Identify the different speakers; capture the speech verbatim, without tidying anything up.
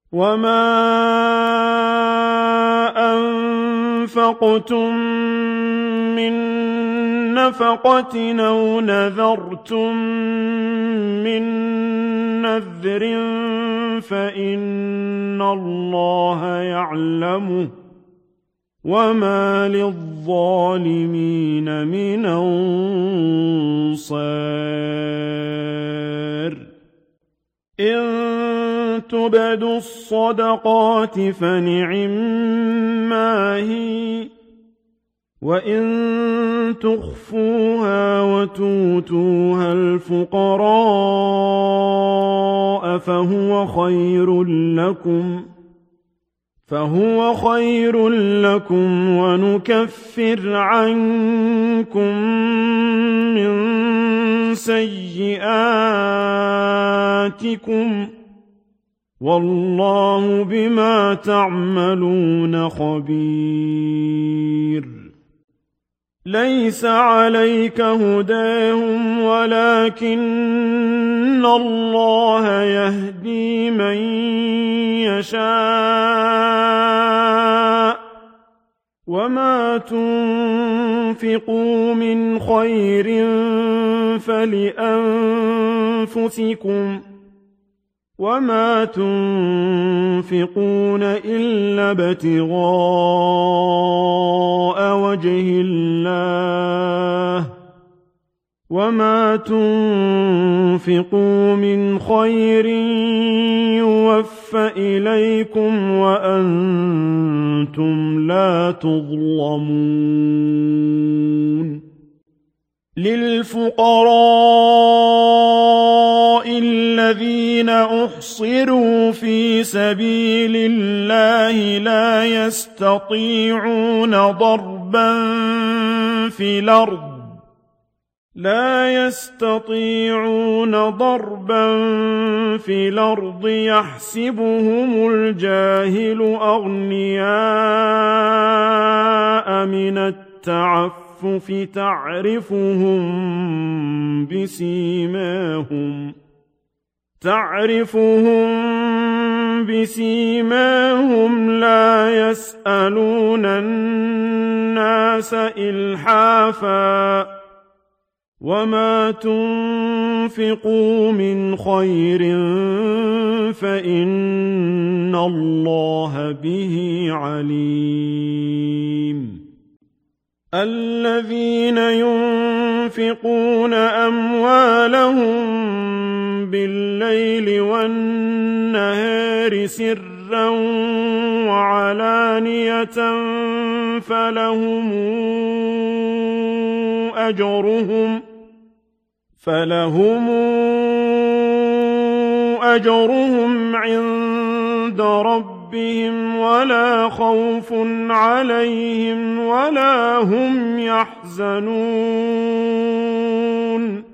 Speaker 1: وما أنفقتم من نفقة أو نذرتم من نذر فإن الله يعلمه وما للظالمين من أنصار إن تبدوا الصدقات فنعما هي وإن تخفوها وتؤتوها الفقراء فهو خير لكم فهو خير لكم ونكفر عنكم من سيئاتكم والله بما تعملون خبير ليس عليك هداهم ولكن الله يهدي من يشاء وما تنفقوا من خير فلأنفسكم وما تنفقون إلا ابتغاء وجه الله وما تنفقوا من خير يوفى إليكم وأنتم لا تظلمون للفقراء الذين أحصروا في سبيل الله لا يستطيعون ضربا في الأرض لا يستطيعون ضربا في الأرض يحسبهم الجاهل أغنياء من التعفف تعرفهم بسيماهم تعرفهم بسيماهم لا يسألون الناس إلحافا وما تنفقوا من خير فإن الله به عليم الذين ينفقون أموالهم بالليل والنهار سرا وعلانية فلهم أجرهم فلهم أجرهم عند ربهم ولا خوف عليهم ولا هم يحزنون